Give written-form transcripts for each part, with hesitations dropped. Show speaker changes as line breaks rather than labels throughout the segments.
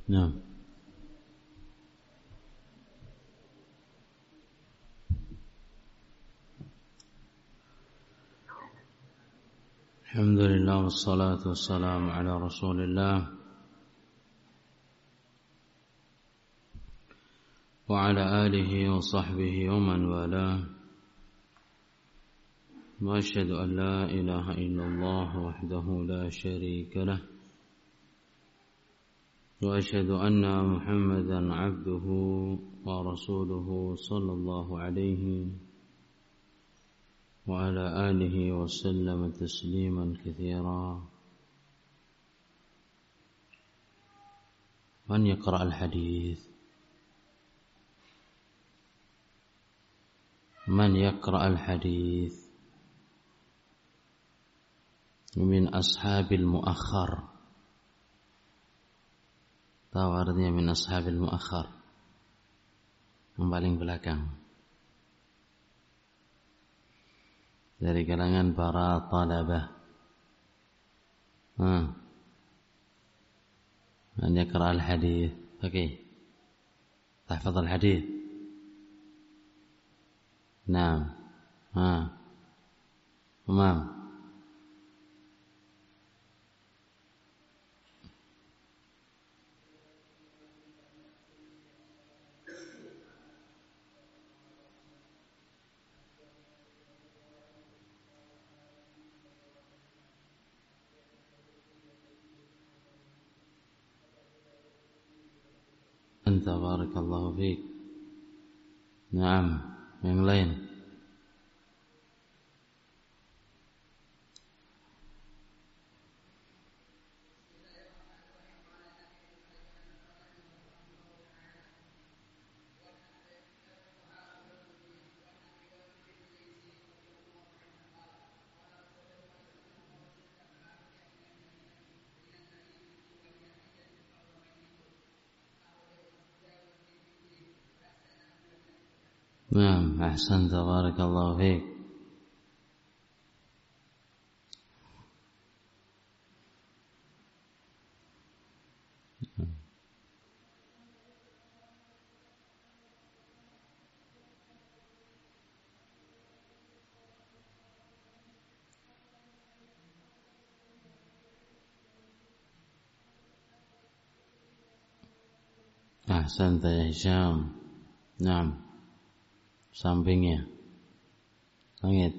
نعم. الحمد لله والصلاة والسلام على رسول الله وعلى آله وصحبه ومن والاه، وأشهد أن لا إله إلا الله وحده لا شريك له، وأشهد أن محمدا عبده ورسوله صلى الله عليه وعلى آله وسلم تسليما كثيرا. من يقرأ الحديث؟ من يقرأ الحديث من أصحاب المؤخر؟ Tahu artinya min ashabil muakhar, yang paling belakang, dari kalangan para talabah. Man yaqra al-hadith. Oke. Tahfaz al-hadith. Naam. Tamam. Barakallahu fiik. Naam, yang lain. Naam, ahsanta, barakallahu fiik. Ahsanta ya Hisham. Naam. Sampingnya langit.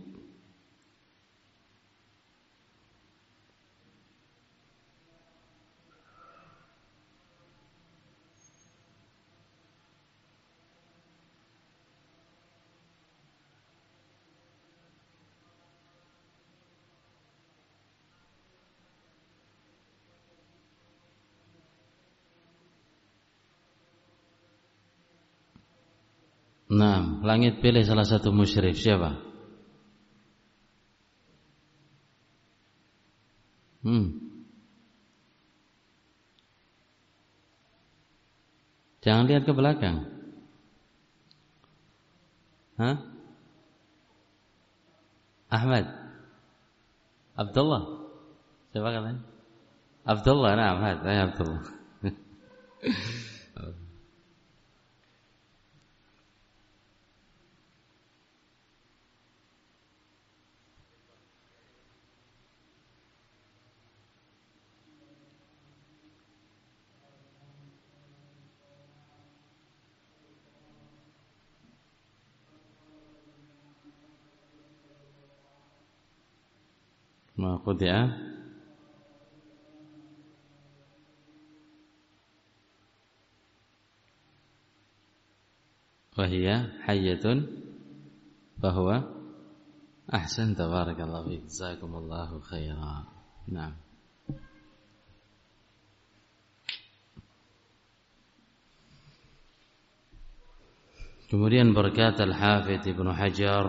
Nah, langit pilih salah satu musyrif. Siapa? Jangan lihat ke belakang. Ahmad, Abdullah. Siapa katanya? Abdullah. Nah, Ahmad, Abdullah. Ma qudi'a wa hiya hayyatun fahuwa ahsan. Tabarakallahu fiik. Jazakumullahu khairan. Naam. Kemudian berkata Al-Hafidz Ibnu Hajar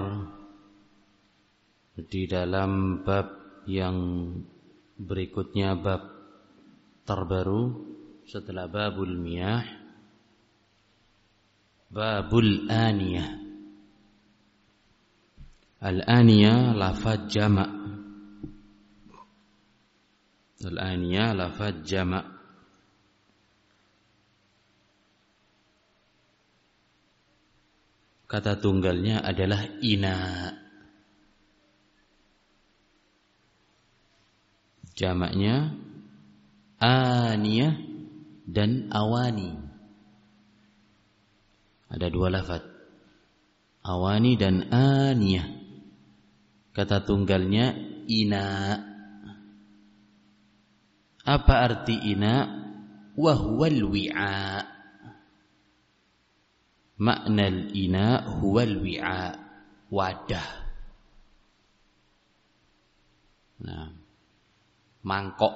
di dalam bab yang berikutnya, bab terbaru setelah babul miyah, babul aniyah. Al-aniyah lafaz jama'. Al-aniyah lafaz jama'. kata tunggalnya adalah ina. Jamaknya aniyah dan awani. Ada dua lafaz, awani dan aniyah. Kata tunggalnya ina. Apa arti ina? Wahwal wi'a. Makna al-ina huwal wi'a, wadah. Nah, mangkok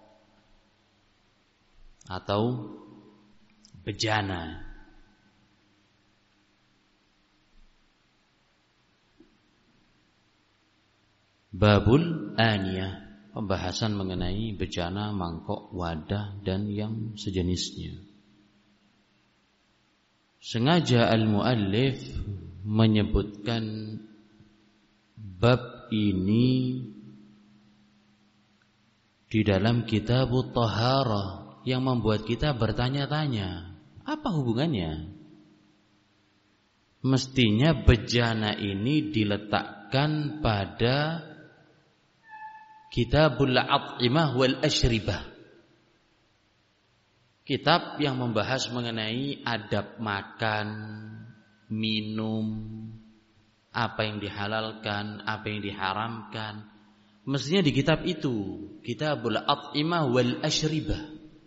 atau bejana. Babul aniyah, pembahasan mengenai bejana, mangkok, wadah dan yang sejenisnya. Sengaja al-muallif menyebutkan bab ini di dalam Kitabut Thaharah yang membuat kita bertanya-tanya, apa hubungannya? Mestinya bejana ini diletakkan pada Kitabul At'imah wal Ashribah, kitab yang membahas mengenai adab makan, minum, apa yang dihalalkan, apa yang diharamkan. Mestinya di kitab itu, Kitabul At'imah wal Ashribah.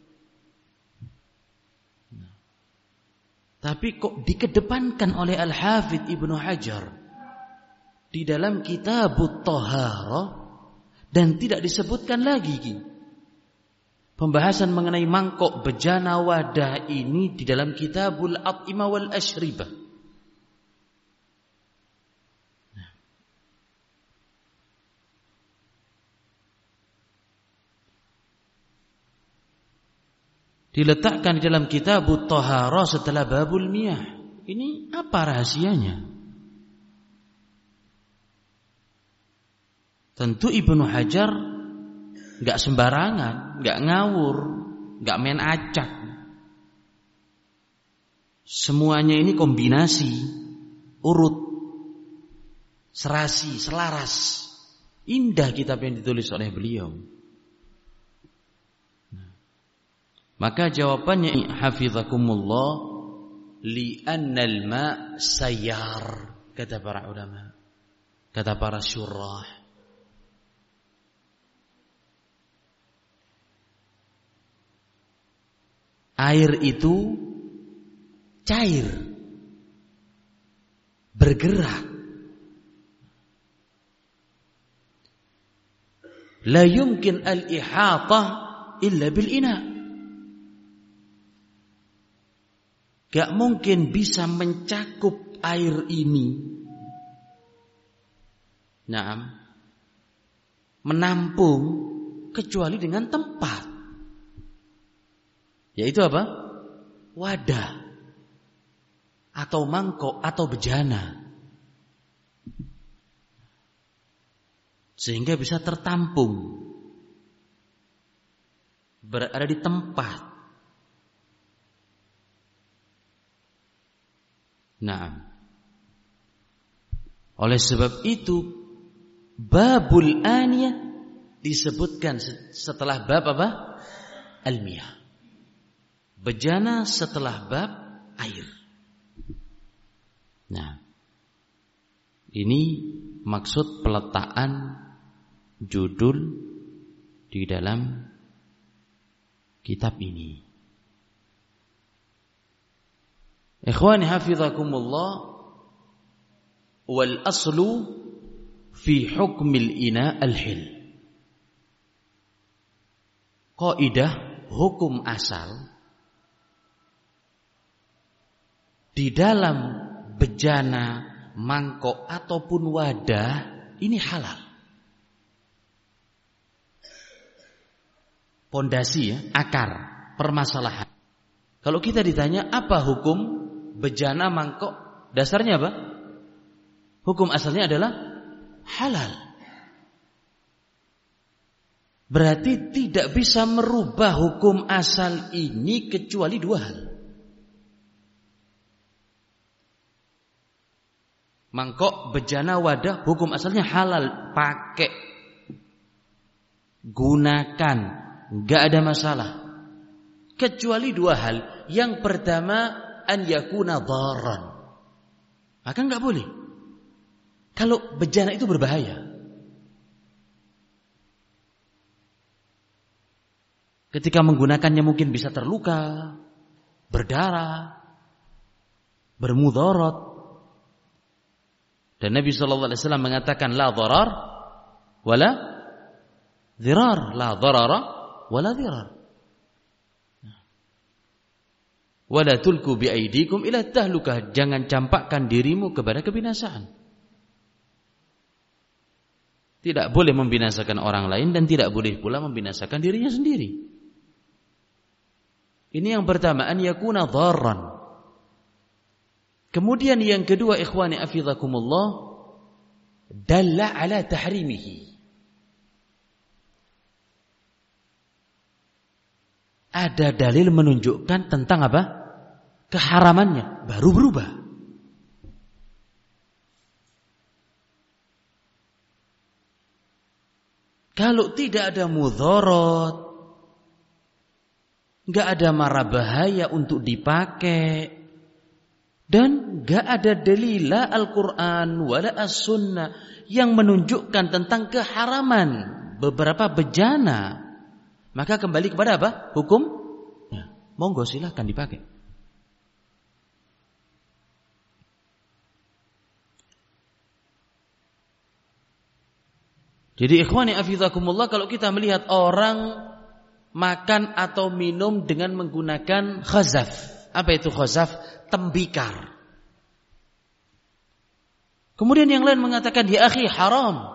Tapi kok dikedepankan oleh Al-Hafidz Ibnu Hajar di dalam Kitabut Thaharah dan tidak disebutkan lagi pembahasan mengenai mangkok, bejana, wadah ini di dalam Kitabul At'imah wal Ashribah. Diletakkan di dalam Kitabut Thaharah setelah babul miyah. Ini apa rahasianya? Tentu Ibnu Hajar gak sembarangan, gak ngawur, gak main acak. Semuanya ini kombinasi, urut, serasi, selaras. Indah kitab yang ditulis oleh beliau. Maka jawabannya hafizakumullah, li'annal ma' sayyar, kata para ulama, kata para syurrah. Air itu cair, bergerak. La yumkin al-ihatah illa bil ina. Gak mungkin bisa mencakup air ini. Naam, menampung kecuali dengan tempat. Yaitu apa? Wadah atau mangkok atau bejana. Sehingga bisa tertampung, berada di tempat. Nah, oleh sebab itu babul aniyah disebutkan setelah bab apa? Al-miyah. Bejana setelah bab air. Nah, ini maksud peletakan judul di dalam kitab ini. Ikhwani hafizakumullah, wal aslu fi hukmil ina al-hil. Kaidah hukum asal di dalam bejana, mangkok ataupun wadah ini halal. Pondasi ya, akar permasalahan. Kalau kita ditanya apa hukum bejana, mangkok, dasarnya apa? Hukum asalnya adalah halal. Berarti tidak bisa merubah hukum asal ini kecuali dua hal. Mangkok, bejana, wadah, hukum asalnya halal, pakai, gunakan, enggak ada masalah. Kecuali dua hal. Yang pertama, an yakuna dharran. Maka enggak boleh. Kalau bejana itu berbahaya. Ketika menggunakannya mungkin bisa terluka, berdarah, bermudarat. Dan Nabi SAW mengatakan la dharar wala dhirar, la dharara wala dhirar. Wala tulku bi aidikum ila tahlukah, jangan campakkan dirimu kepada kebinasaan. Tidak boleh membinasakan orang lain dan tidak boleh pula membinasakan dirinya sendiri. Ini yang pertama, an yakuna dharran. Kemudian yang kedua, ikhwani afizakumullah, dalla ala tahrimihi. Ada dalil menunjukkan tentang apa? Keharamannya, baru berubah. Kalau tidak ada mudharat, enggak ada mara bahaya untuk dipakai, dan gak ada dalil Al-Quran wala As-Sunnah yang menunjukkan tentang keharaman beberapa bejana, maka kembali kepada apa? Hukum? Ya, monggo silahkan dipakai. Jadi ikhwani afizakumullah, kalau kita melihat orang makan atau minum dengan menggunakan khazaf. Apa itu khazaf? Tembikar. Kemudian yang lain mengatakan, ya akhi, haram.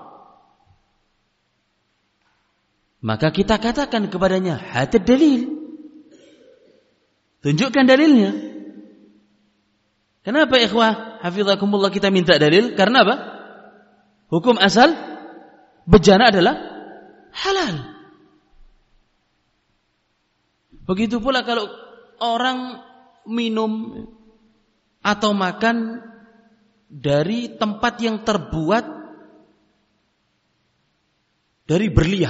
Maka kita katakan kepadanya, hati dalil. Tunjukkan dalilnya. Kenapa ikhwah hafizakumullah kita minta dalil? Karena apa? Hukum asal bejana adalah halal. Begitu pula kalau orang minum atau makan dari tempat yang terbuat dari berlian.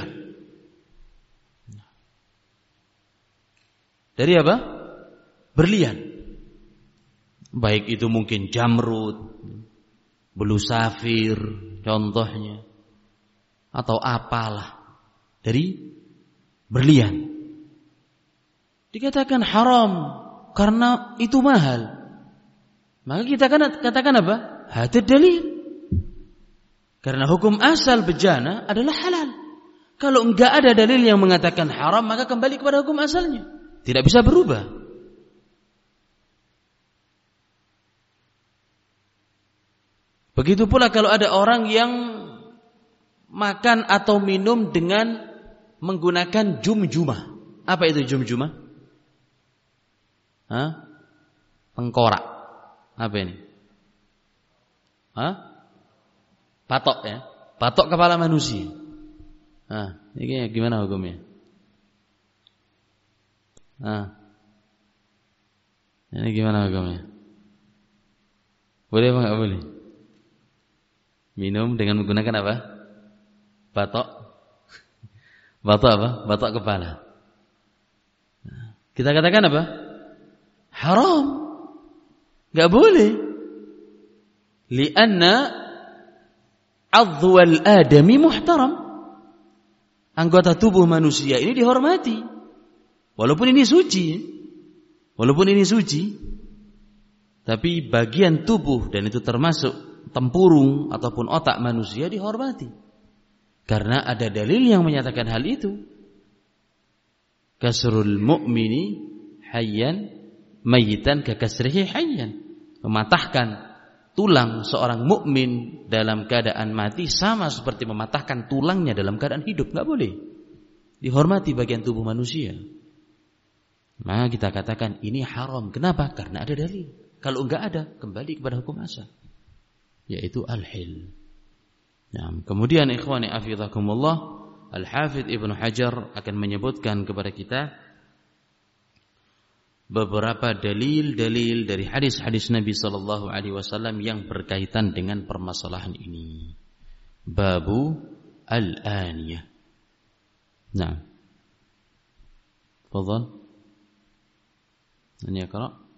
Dari apa? Berlian. Baik itu mungkin jamrud, bulu safir contohnya, atau apalah dari berlian. Dikatakan haram karena itu mahal. Maka kita katakan apa? Hati dalil. Karena hukum asal bejana adalah halal. Kalau enggak ada dalil yang mengatakan haram, maka kembali kepada hukum asalnya. Tidak bisa berubah. Begitu pula kalau ada orang yang makan atau minum dengan menggunakan jumjumah. Apa itu jumjumah? Tengkorak. Apa ini? Patok ya. Patok kepala manusia. Ini gimana hukumnya? Ini gimana hukumnya? Boleh apa enggak boleh? Minum dengan menggunakan apa? Batok. Batok apa? Batok kepala. Kita katakan apa? Haram. Enggak boleh. Lianna adwal adami muhtaram. Anggota tubuh manusia ini dihormati. Walaupun ini suci. Tapi bagian tubuh, dan itu termasuk tempurung ataupun otak manusia, dihormati. Karena ada dalil yang menyatakan hal itu. Kasrul mu'mini hayyan mayyitan kakasrihi hayyan. Mematahkan tulang seorang mukmin dalam keadaan mati sama seperti mematahkan tulangnya dalam keadaan hidup. Enggak boleh. Dihormati bagian tubuh manusia. Maka kita katakan ini haram. Kenapa? Karena ada dalil. Kalau enggak ada, kembali kepada hukum asal, yaitu al-hil. Nah, kemudian ikhwani afizakumullah, Al-Hafidz Ibnu Hajar akan menyebutkan kepada kita beberapa dalil-dalil dari hadis-hadis Nabi sallallahu alaihi wasallam yang berkaitan dengan permasalahan ini. Babu al-aniyah. Nah. Fadhal. Ini Iqra.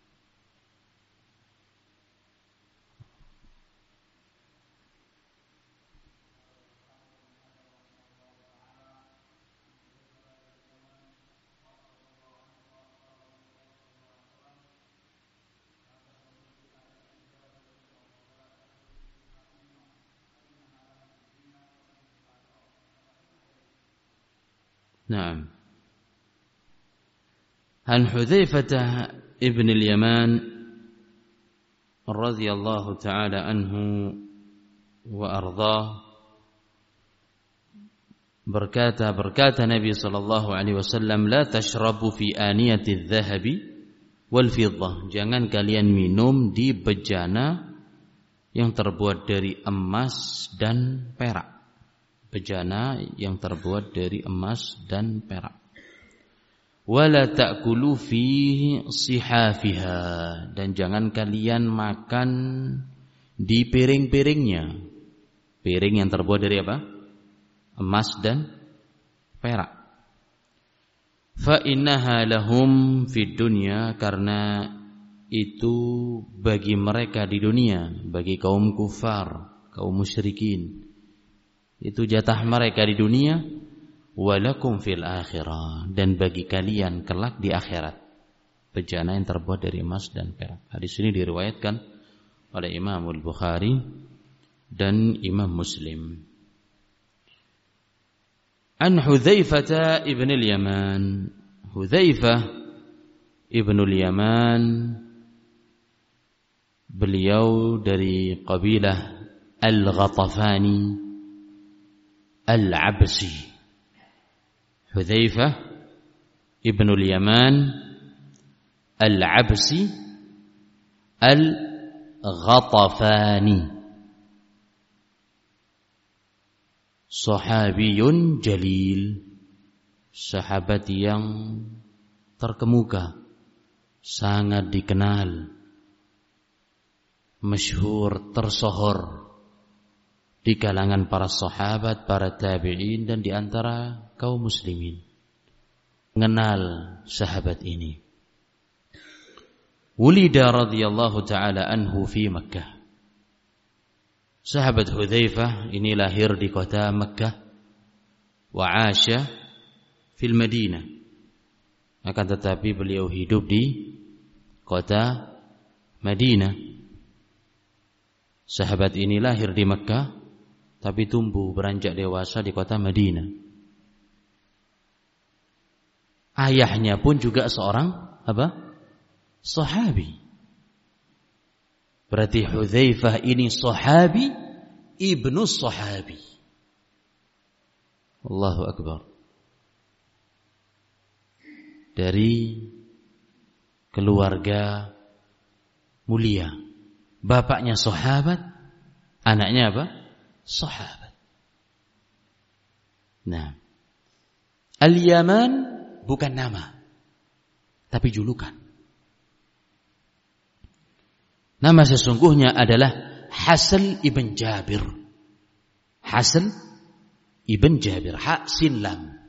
نعم. عن حذيفة ابن اليمان رضي الله تعالى عنه وأرضاه berkata Nabi sallallahu alaihi wasallam, la tashrabu fi aniyati adh-dhahabi wal fiddah, jangan kalian minum di bejana yang terbuat dari emas dan perak. Bejana yang terbuat dari emas dan perak. Wala ta'kulu fi sihafiha, dan jangan kalian makan di piring-piringnya. Piring yang terbuat dari apa? Emas dan perak. Fa innaha lahum fid dunya, karena itu bagi mereka di dunia, bagi kaum kufar, kaum musyrikin. Itu jatah mereka di dunia. Walakum fil akhirah, dan bagi kalian kelak di akhirat, bejana yang terbuat dari emas dan perak. Hadis ini diriwayatkan oleh Imam Al-Bukhari dan Imam Muslim. An Hudzaifah ibn al-Yaman. Hudzaifah ibn al-Yaman, beliau dari kabilah Al-Ghatafani Al-Absi. Hudzaifah ibn al-Yaman Al-Absi Al-Ghatafani, sahabiyun jalil, sahabat yang terkemuka, sangat dikenal, masyhur, tersohor di kalangan para sahabat, para tabi'in, dan di antara kaum muslimin. Mengenal sahabat ini. Wulida radhiyallahu ta'ala anhu fi Makkah. Sahabat Hudzaifah ini lahir di kota Makkah, wa 'asha fil Madinah. Akan tetapi beliau hidup di kota Madinah. Sahabat ini lahir di Makkah, tapi tumbuh beranjak dewasa di kota Madinah. Ayahnya pun juga seorang apa? Sahabi. Berarti Hudzaifah ini sahabi ibnu sahabi. Allahu Akbar. Dari keluarga mulia. Bapaknya sahabat, anaknya apa? Sahabat. Nah, Al-Yaman bukan nama, tapi julukan. Nama sesungguhnya adalah Hasal ibn Jabir. Hasal ibn Jabir, ha sin lam.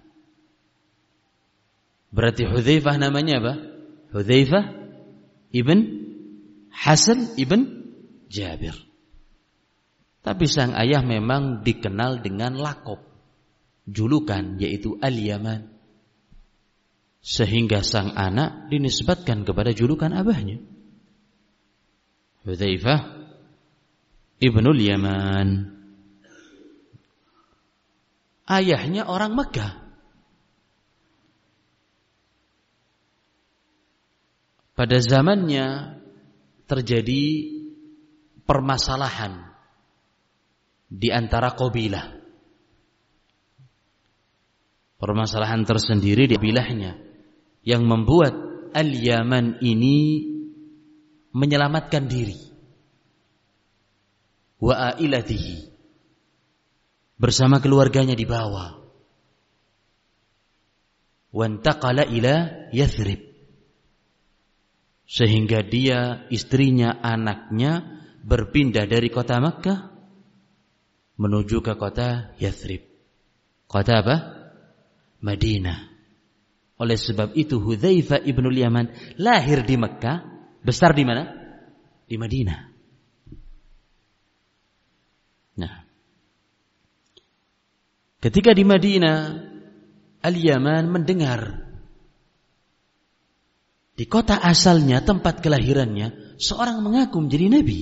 Berarti Hudzaifah namanya apa? Hudzaifah ibn Hasal ibn Jabir. Tapi sang ayah memang dikenal dengan laqab, julukan, yaitu Al-Yaman. Sehingga sang anak dinisbatkan kepada julukan abahnya, Hudzaifah ibnul Yaman. Ayahnya orang Mekah. Pada zamannya terjadi permasalahan di antara kabilah. Permasalahan tersendiri di kabilahnya yang membuat Al-Yaman ini menyelamatkan diri wa ailatihi, bersama keluarganya dibawa, wantaqala ila Yathrib, sehingga dia, istrinya, anaknya berpindah dari kota Makkah menuju ke kota Yathrib. Kota apa? Madinah. Oleh sebab itu Hudzaifah ibnul Yaman lahir di Makkah, besar di mana? Di Madinah. Nah, ketika di Madinah, Al-Yaman mendengar di kota asalnya, tempat kelahirannya, seorang mengaku menjadi nabi.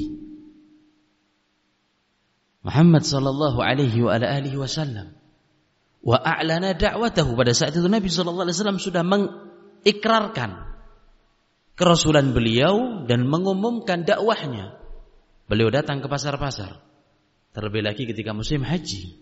Muhammad sallallahu alaihi wa ala alihi wasallam. Wa a'lana da'watahu. Pada saat itu Nabi sallallahu alaihi wasallam sudah mengikrarkan kerasulan beliau dan mengumumkan dakwahnya. Beliau datang ke pasar-pasar. Terlebih lagi ketika musim haji.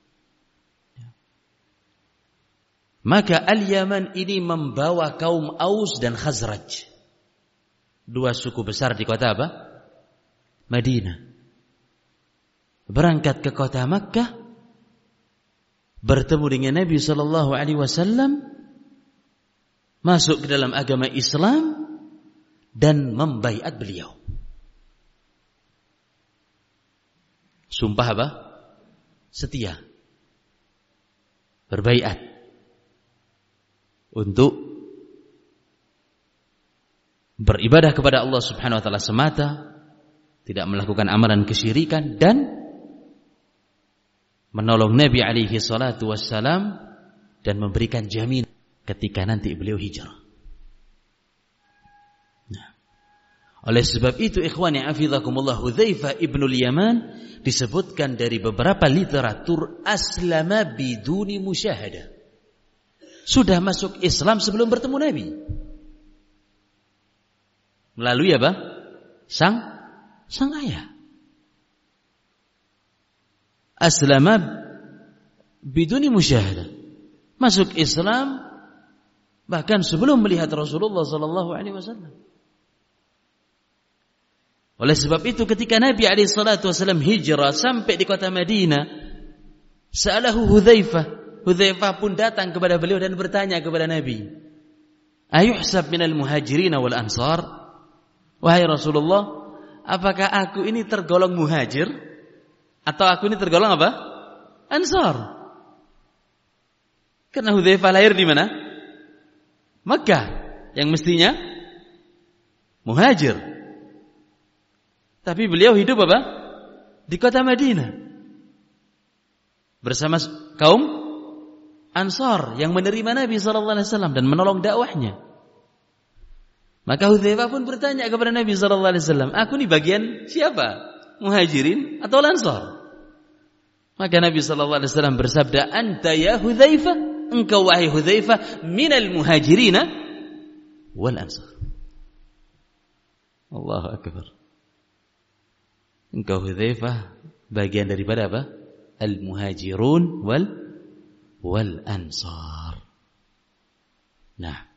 Maka Al-Yaman ini membawa kaum Aus dan Khazraj, dua suku besar di kota apa? Madinah. Berangkat ke kota Makkah, bertemu dengan Nabi sallallahu alaihi wasallam, masuk ke dalam agama Islam dan membaiat beliau. Sumpah apa? Setia. Berbaiat untuk beribadah kepada Allah Subhanahu wa taala semata, tidak melakukan amalan kesyirikan, dan menolong Nabi alaihi salatu wassalam dan memberikan jaminan ketika nanti beliau hijrah. Nah, oleh sebab itu ikhwani hafizakumullah, Hudzaifah ibnul Yaman disebutkan dari beberapa literatur aslama biduni musyahadah. Sudah masuk Islam sebelum bertemu Nabi. Melalui apa? Sang ayah. Aslama biduni musyahadah. Masuk Islam bahkan sebelum melihat Rasulullah sallallahu alaihi wasallam. Oleh sebab itu ketika Nabi alaihi salatu wasallam hijrah sampai di kota Madinah, sa'alahu Hudzaifah. Hudzaifah pun datang kepada beliau dan bertanya kepada Nabi, "Ayuhsab minal muhajirin wal ansar?" Wahai Rasulullah, apakah aku ini tergolong muhajir atau aku ini tergolong apa? Ansar. Karena Hudzaifah lahir di mana? Makkah, yang mestinya muhajir. Tapi beliau hidup apa? Di kota Madinah bersama kaum Ansar yang menerima Nabi sallallahu alaihi wasallam dan menolong dakwahnya. Maka Hudzaifah pun bertanya kepada Nabi sallallahu alaihi wasallam, "Aku ini bagian siapa? Muhajirin atau Ansar?" Maka Nabi sallallahu alaihi wasallam bersabda, "Anta ya Hudzaifah, engkau wahai Hudzaifah minal muhajirin wal ansar." Allahu akbar. Engkau Hudzaifah bagian daripada apa? Al-muhajirun wal ansar. Nah,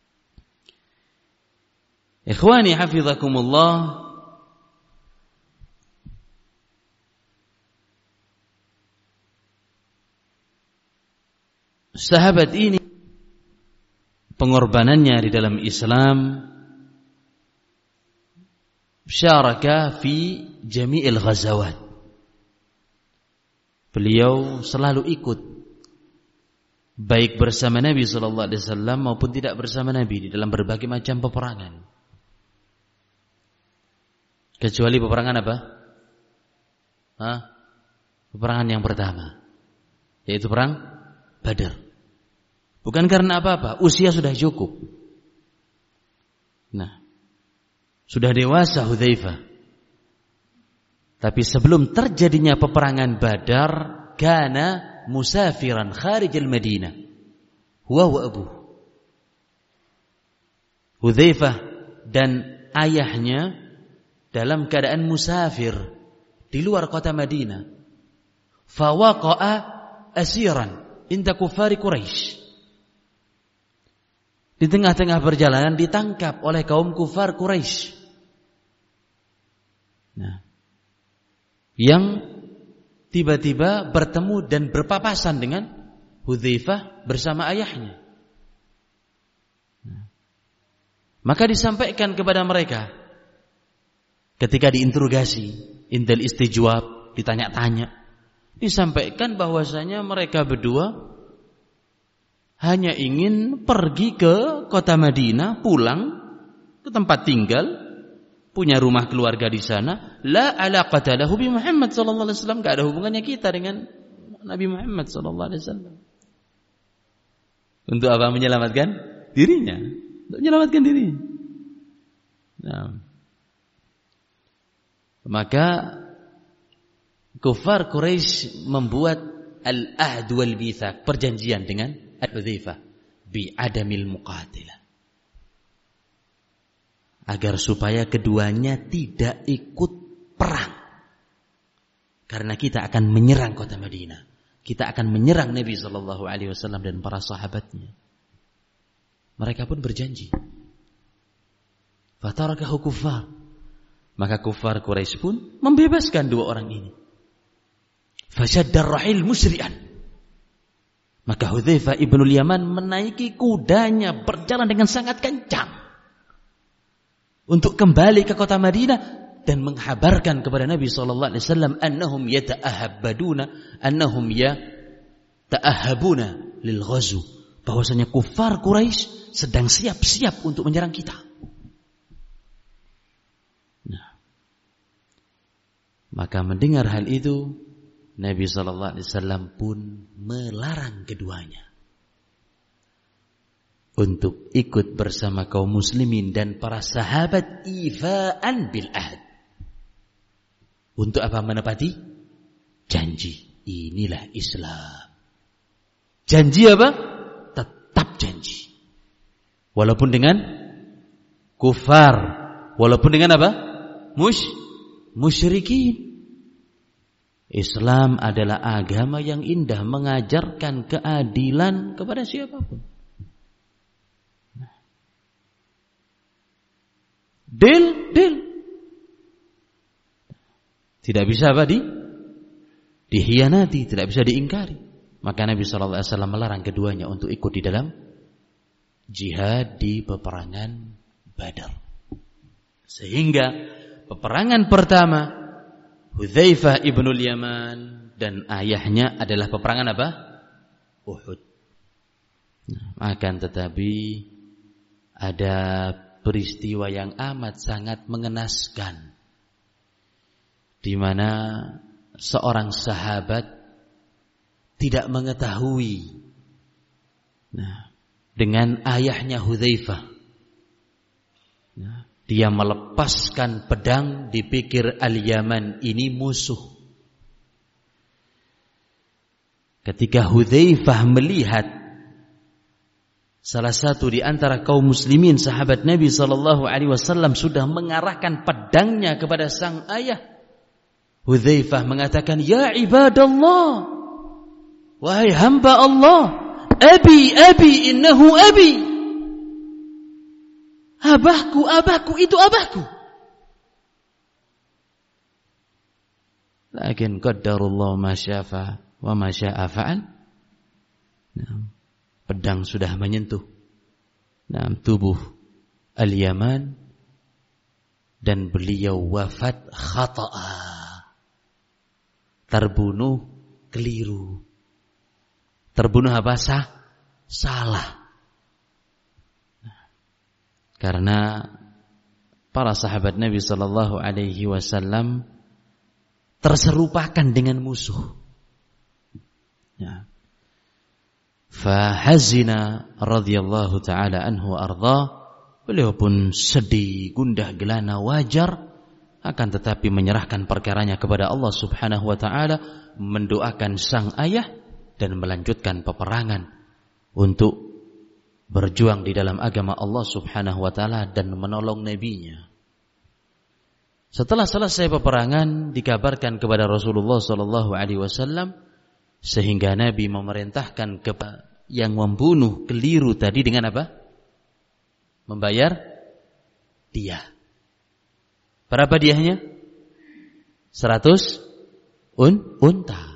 ikhwani hafizakumullah, sahabat ini pengorbanannya di dalam Islam syaraka fi jami'il ghazawat. Beliau selalu ikut baik bersama Nabi sallallahu alaihi wasallam maupun tidak bersama Nabi di dalam berbagai macam peperangan. Kecuali peperangan apa? Peperangan yang pertama, yaitu perang Badar. Bukan karena apa-apa, usia sudah cukup. Nah, sudah dewasa Hudzaifah. Tapi sebelum terjadinya peperangan Badar, kana musafiran kharij al-Madinah huwa wa abuh. Hudzaifah dan ayahnya dalam keadaan musafir di luar kota Madinah. Fawaqa'a asiran inda kuffari Quraisy. Di tengah-tengah perjalanan ditangkap oleh kaum kufar Quraisy. Nah, yang tiba-tiba bertemu dan berpapasan dengan Hudzaifah bersama ayahnya. Maka disampaikan kepada mereka ketika diinterogasi, indal istijwab, ditanya-tanya, disampaikan bahwasanya mereka berdua hanya ingin pergi ke kota Madinah, pulang ke tempat tinggal, punya rumah keluarga di sana. La alaqata lahu bi Muhammad sallallahu alaihi wasallam, enggak ada hubungannya kita dengan Nabi Muhammad sallallahu alaihi wasallam. Untuk apa? Menyelamatkan dirinya. Untuk menyelamatkan diri. Nah. Maka kufar Quraisy membuat al-ahd wal mitsaq, perjanjian dengan Al-Hudzaifah bi adamil muqatilah, agar supaya keduanya tidak ikut perang. Karena kita akan menyerang kota Madinah. Kita akan menyerang Nabi sallallahu alaihi wasallam dan para sahabatnya. Mereka pun berjanji. Fatarakahu kuffar. Maka kufar Quraisy pun membebaskan dua orang ini. Fashaddar rahil musri'an. Maka Hudzaifah ibnul Yaman menaiki kudanya, berjalan dengan sangat kencang untuk kembali ke kota Madinah dan menghabarkan kepada Nabi sallallahu alaihi wasallam annahum yata'ahabuna lil ghazu, bahwasanya kufar Quraisy sedang siap-siap untuk menyerang kita. Nah, maka mendengar hal itu, Nabi sallallahu alaihi wasallam pun melarang keduanya untuk ikut bersama kaum muslimin dan para sahabat ifa'an bil ahd. Untuk apa? Menepati janji. Inilah Islam. Janji apa? Tetap janji. Walaupun dengan kufar, walaupun dengan apa? Musyrikin. Islam adalah agama yang indah, mengajarkan keadilan kepada siapapun. Deal. Tidak bisa apa? Dihianati, tidak bisa diingkari. Maka Nabi sallallahu alaihi wasallam melarang keduanya untuk ikut di dalam jihad di peperangan Badar. Sehingga peperangan pertama Hudzaifah ibnul Yaman dan ayahnya adalah peperangan apa? Uhud. Akan tetapi ada peristiwa yang amat sangat mengenaskan, di mana seorang sahabat tidak mengetahui dengan ayahnya Hudzaifah. Dia melepaskan pedang, dipikir Al-Yaman ini musuh. Ketika Hudzaifah melihat salah satu di antara kaum muslimin sahabat Nabi sallallahu alaihi wasallam sudah mengarahkan pedangnya kepada sang ayah, Hudzaifah mengatakan, "Ya ibadallah, wahai hamba Allah, abi innahu abi." Abahku, itu abahku. Lakin qaddarullah ma syaa wa ma syaa fa'al. Pedang sudah menyentuh tubuh Al-Yaman dan beliau wafat khata'a. Terbunuh keliru. Terbunuh apa? Salah. Karena para sahabat Nabi sallallahu alaihi wasallam terserupakan dengan musuh. Ya. Fahazina radhiyallahu taala anhu arda, beliau pun sedih, gundah gelana, wajar, akan tetapi menyerahkan perkaranya kepada Allah Subhanahu wa taala, mendoakan sang ayah dan melanjutkan peperangan untuk berjuang di dalam agama Allah Subhanahu wa taala dan menolong nabinya. Setelah selesai peperangan, dikabarkan kepada Rasulullah sallallahu alaihi wasallam, sehingga Nabi memerintahkan kepada yang membunuh keliru tadi dengan apa? Membayar diah. Berapa diahnya? 100 unta.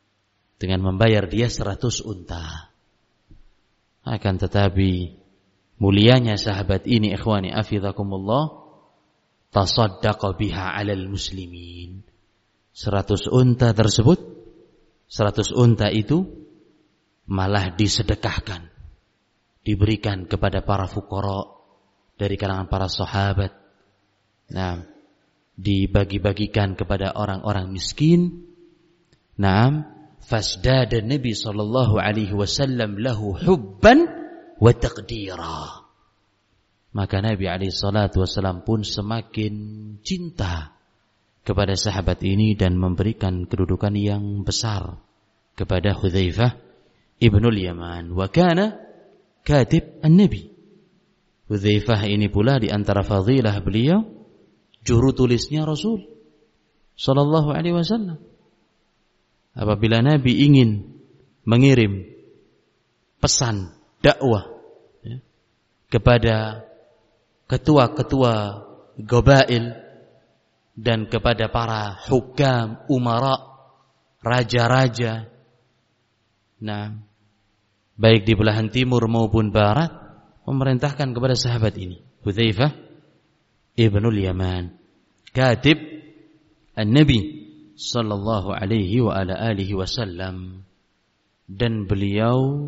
Dengan membayar dia 100 unta. Akan tetapi mulianya sahabat ini, ikhwani afizakumullah, tasaddaqa biha 'alal muslimin. 100 unta tersebut, 100 unta itu malah disedekahkan, diberikan kepada para fuqara dari kalangan para sahabat. Nah, dibagi-bagikan kepada orang-orang miskin. Naam, fasdada Nabi sallallahu alaihi wasallam lahu hubban wa taqdira. Maka Nabi alaihi salatu wasallam pun semakin cinta kepada sahabat ini dan memberikan kedudukan yang besar kepada Hudzaifah ibnul Yaman. Wa kana katib an-Nabi. Hudzaifah ini pula di antara fadilah beliau, juru tulisnya Rasul sallallahu alaihi wasallam. Apabila Nabi ingin mengirim pesan dakwah kepada ketua-ketua qabail dan kepada para hukam, umara, raja-raja, nah, baik di belahan timur maupun barat, memerintahkan kepada sahabat ini, Hudzaifah ibnul Yaman, katib an-Nabi sallallahu alaihi wa ala alihi wasallam, dan beliau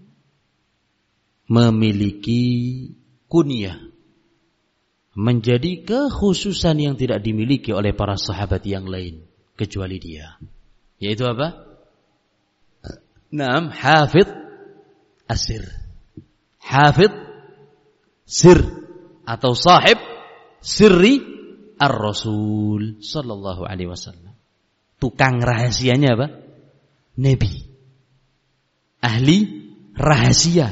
memiliki kunyah, menjadi kekhususan yang tidak dimiliki oleh para sahabat yang lain kecuali dia, yaitu apa? Naam, hafidh as-sir, hafidh sir atau sahib sirri ar-Rasul sallallahu alaihi wasallam. Tukang rahasianya apa? Nabi. Ahli rahasia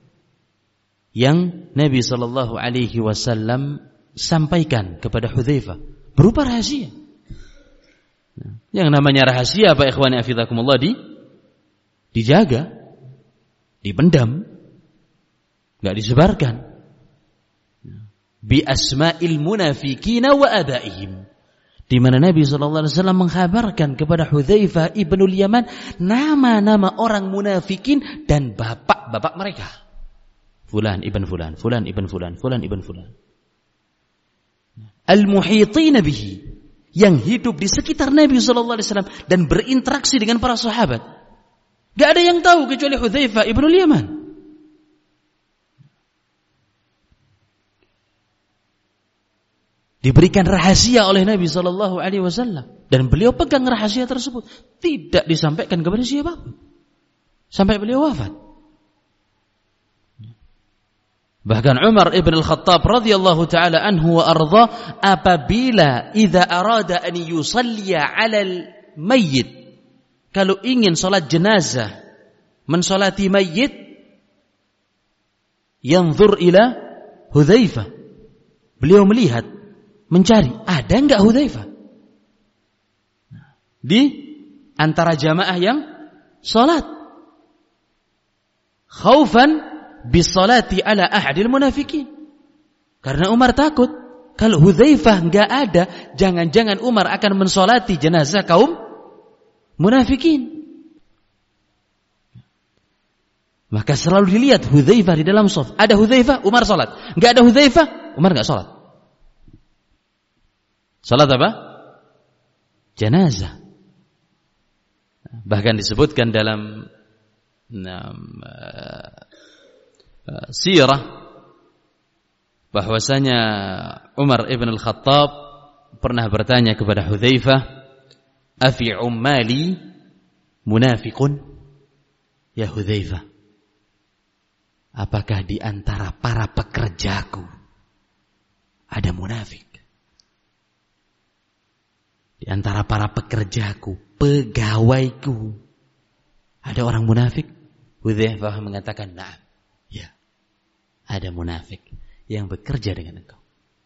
yang Nabi sallallahu alaihi wasallam sampaikan kepada Hudzaifah berupa rahasia. Yang namanya rahasia apa, ikhwani afizakumullah, dijaga, dipendam, enggak disebarkan. Bi asma'il munafiqina wa abaihim, di mana Nabi sallallahu alaihi wasallam menghabarkan kepada Hudzaifah ibnul Yaman nama-nama orang munafikin dan bapak-bapak mereka. Fulan ibn fulan, fulan ibn fulan, fulan ibn fulan. Al-muhitin bihi, yang hidup di sekitar Nabi sallallahu alaihi wasallam dan berinteraksi dengan para sahabat. Enggak ada yang tahu kecuali Hudzaifah ibnul Yaman. Diberikan rahasia oleh Nabi sallallahu alaihi wasallam dan beliau pegang rahasia tersebut, tidak disampaikan kepada siapapun sampai beliau wafat. Bahkan Umar ibn al-Khattab radhiyallahu taala anhu wa arda, apabila idza arada an yusalliya 'ala al-mayyit, kalau ingin salat jenazah, mensolati mayyit, yanzur ila Hudzaifah, beliau melihat, mencari, ada enggak Hudzaifah di antara jamaah yang salat, khaufan bisalati ala ahadil munafikin, karena Umar takut kalau Hudzaifah enggak ada, jangan-jangan Umar akan mensolati jenazah kaum munafikin. Maka selalu dilihat Hudzaifah di dalam shaf. Ada Hudzaifah, Umar salat. Enggak ada Hudzaifah, Umar enggak salat. Salat apa? Jenazah. Bahkan disebutkan dalam sirah bahwasanya Umar ibn al-Khattab pernah bertanya kepada Hudzaifah, "Afi ummali munafiqun?" Ya Hudzaifah, apakah di antara para pekerjaku ada munafik? Di antara para pekerjaku, pegawaiku, ada orang munafik? Hudzaifah mengatakan, "Na'am." Ya, ada munafik yang bekerja dengan engkau.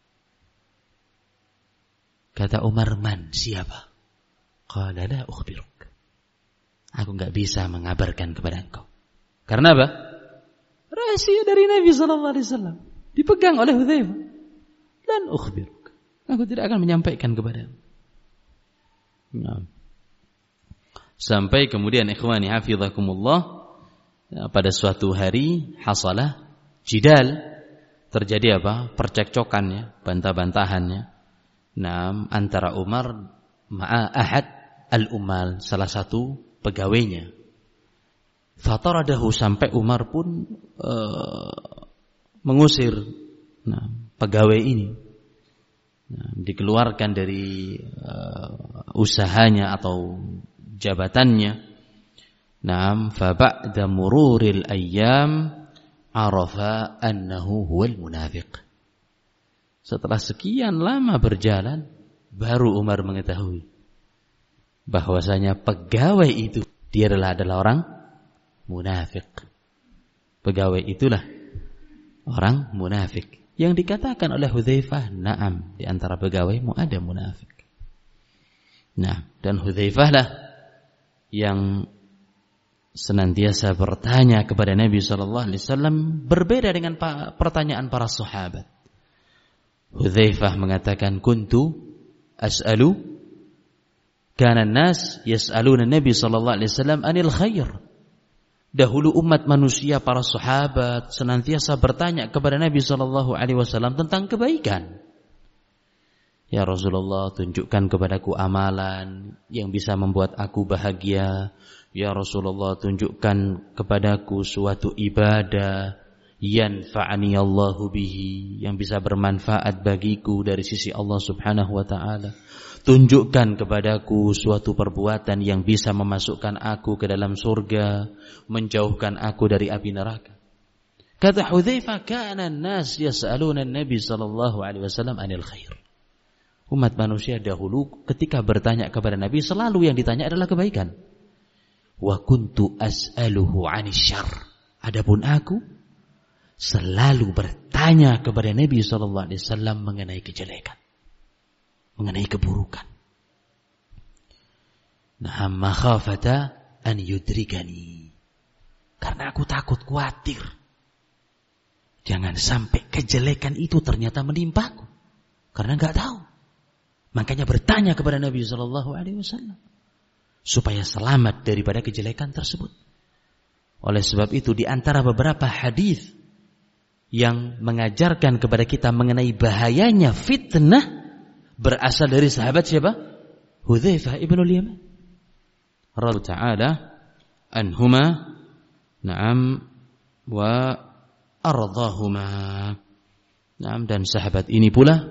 Kata Umar, "Man, siapa?" Qala la ukhbiruk. Aku enggak bisa mengabarkan kepada engkau. Karena apa? Rahasia dari Nabi sallallahu alaihi wasallam dipegang oleh Hudzaifah. Lan ukhbiruk. Aku tidak akan menyampaikan kepadamu. Nah. Sampai kemudian ikhwani hafizakumullah, pada suatu hari hasalah jidal terjadi apa? Percekcokannya, bantah-bantahannya. Antara Umar ma'a ahad al-ummal, salah satu pegawainya. Fataradahu, sampai Umar pun mengusir pegawai ini. Dikeluarkan dari usahanya atau jabatannya. Fa ba'da mururil ayyam arafa annahu huwal munafiq. Setelah sekian lama berjalan, baru Umar mengetahui bahwasanya pegawai itu dia adalah orang munafik. Pegawai itulah orang munafik. Yang dikatakan oleh Hudzaifah, na'am, di antara pegawaimu ada munafik. Dan Hudzaifah lah yang senantiasa bertanya kepada Nabi sallallahu alaihi wasallam, berbeda dengan pertanyaan para sahabat. Hudzaifah mengatakan, kuntu as'alu, kana an-nas yas'aluna Nabi sallallahu alaihi wasallam anil khair. Dahulu umat manusia, para sahabat senantiasa bertanya kepada Nabi sallallahu alaihi wasallam tentang kebaikan. Ya Rasulullah, tunjukkan kepadaku amalan yang bisa membuat aku bahagia. Ya Rasulullah, tunjukkan kepadaku suatu ibadah yanfa'ani Allahu bihi, yang bisa bermanfaat bagiku dari sisi Allah Subhanahu wa taala. Tunjukkan kepadaku suatu perbuatan yang bisa memasukkan aku ke dalam surga, menjauhkan aku dari api neraka. Kata Hudzaifah, kana an-nas yas'aluna an-nabi sallallahu alaihi wasallam anil khair. Umat manusia dahulu ketika bertanya kepada Nabi, selalu yang ditanya adalah kebaikan. Wa kuntu as'aluhu 'anis syarr. Adapun aku selalu bertanya kepada Nabi sallallahu alaihi wasallam mengenai kejelekan, mengenai keburukan. Makhafata an yudrikani. Karena aku takut, khawatir jangan sampai kejelekan itu ternyata menimpaku. Karena enggak tahu. Makanya bertanya kepada Nabi sallallahu alaihi wasallam supaya selamat daripada kejelekan tersebut. Oleh sebab itu, di antara beberapa hadis yang mengajarkan kepada kita mengenai bahayanya fitnah berasal dari sahabat siapa? Hudzaifah ibnul Yaman radhiyallahu ta'ala anhuma, wa ardhahuma. Dan sahabat ini pula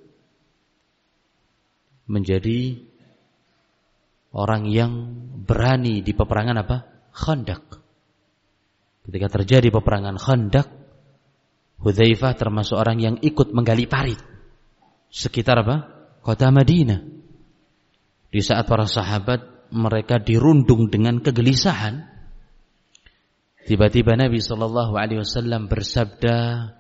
menjadi orang yang berani di peperangan apa? Khandaq. Ketika terjadi peperangan Khandaq, Hudzaifah termasuk orang yang ikut menggali parit sekitar apa? Kota Madinah. Di saat para sahabat mereka dirundung dengan kegelisahan, tiba-tiba Nabi sallallahu alaihi wasallam bersabda,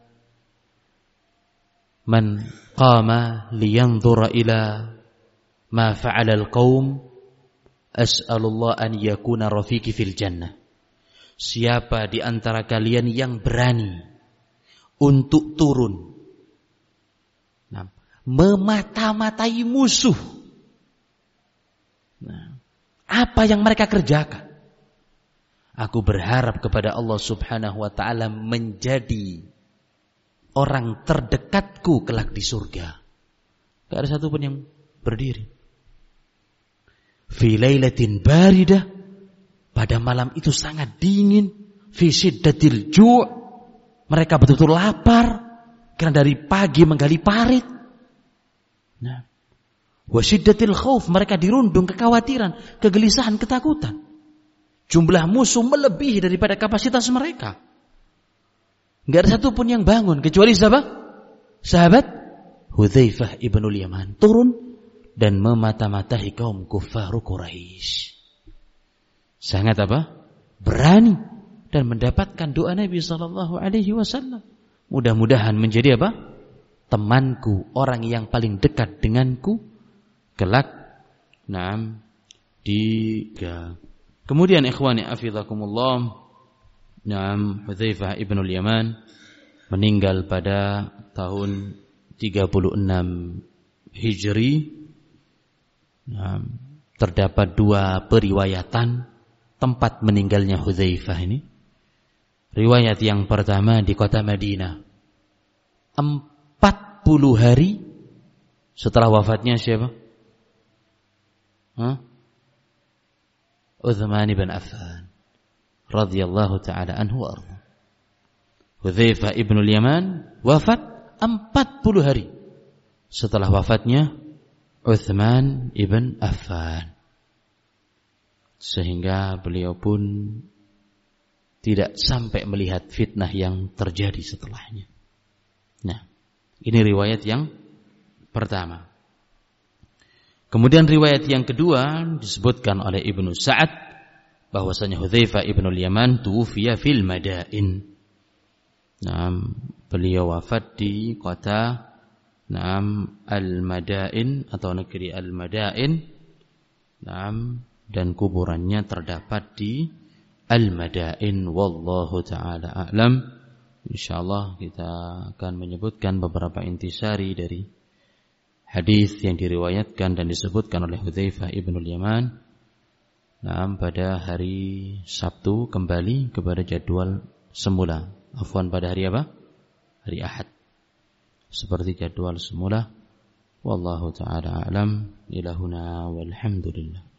"Man qama liyanzura ila ma fa'ala al-qaum, as'alullah an yakuna rafiqi fil jannah." Siapa di antara kalian yang berani untuk turun memata-matai musuh, apa yang mereka kerjakan, aku berharap kepada Allah Subhanahu wa ta'ala menjadi orang terdekatku kelak di surga. Gak ada satupun yang berdiri. Fi lailatin baridah, pada malam itu sangat dingin. Fi syiddatil ju', mereka betul-betul lapar karena dari pagi menggali parit. Wa syiddatil khauf, mereka dirundung kekhawatiran, kegelisahan, ketakutan. Jumlah musuh melebihi daripada kapasitas mereka. Enggak ada satupun yang bangun kecuali siapa? Sahabat Hudzaifah ibnul Yaman turun dan memata-matai kaum kuffaru Quraisy. Sangat apa? Berani dan mendapatkan doa Nabi sallallahu alaihi wasallam. Mudah-mudahan menjadi apa? Temanku, orang yang paling dekat denganku kelak. Kemudian ikhwani afizakumullah, Hudzaifah ibnul Yaman meninggal pada tahun 36 Hijri. Terdapat dua periwayatan tempat meninggalnya Hudzaifah ini. Riwayat yang pertama di kota Madinah. 40 hari setelah wafatnya siapa? Uthman bin Affan radhiyallahu taala anhu wa arda. Hudzaifah ibn al-Yaman wafat 40 hari setelah wafatnya Uthman ibn Affan. Sehingga beliau pun tidak sampai melihat fitnah yang terjadi setelahnya. Nah, ini riwayat yang pertama. Kemudian riwayat yang kedua disebutkan oleh Ibnu Sa'ad bahwasanya Hudzaifah ibn al-Yaman tuwfiya fil Madain. Nah, beliau wafat di kota Al-Madain atau negeri Al-Madain. Dan kuburannya terdapat di Al-Madain, wallahu taala a'lam. Insyaallah kita akan menyebutkan beberapa intisari dari hadis yang diriwayatkan dan disebutkan oleh Hudzaifah ibn al-Yaman. Pada hari Sabtu kembali kepada jadwal semula. Afwan, pada hari apa? Hari Ahad. Seperti jadwal semula. Wallahu taala a'lam. Ilahuna walhamdulillah.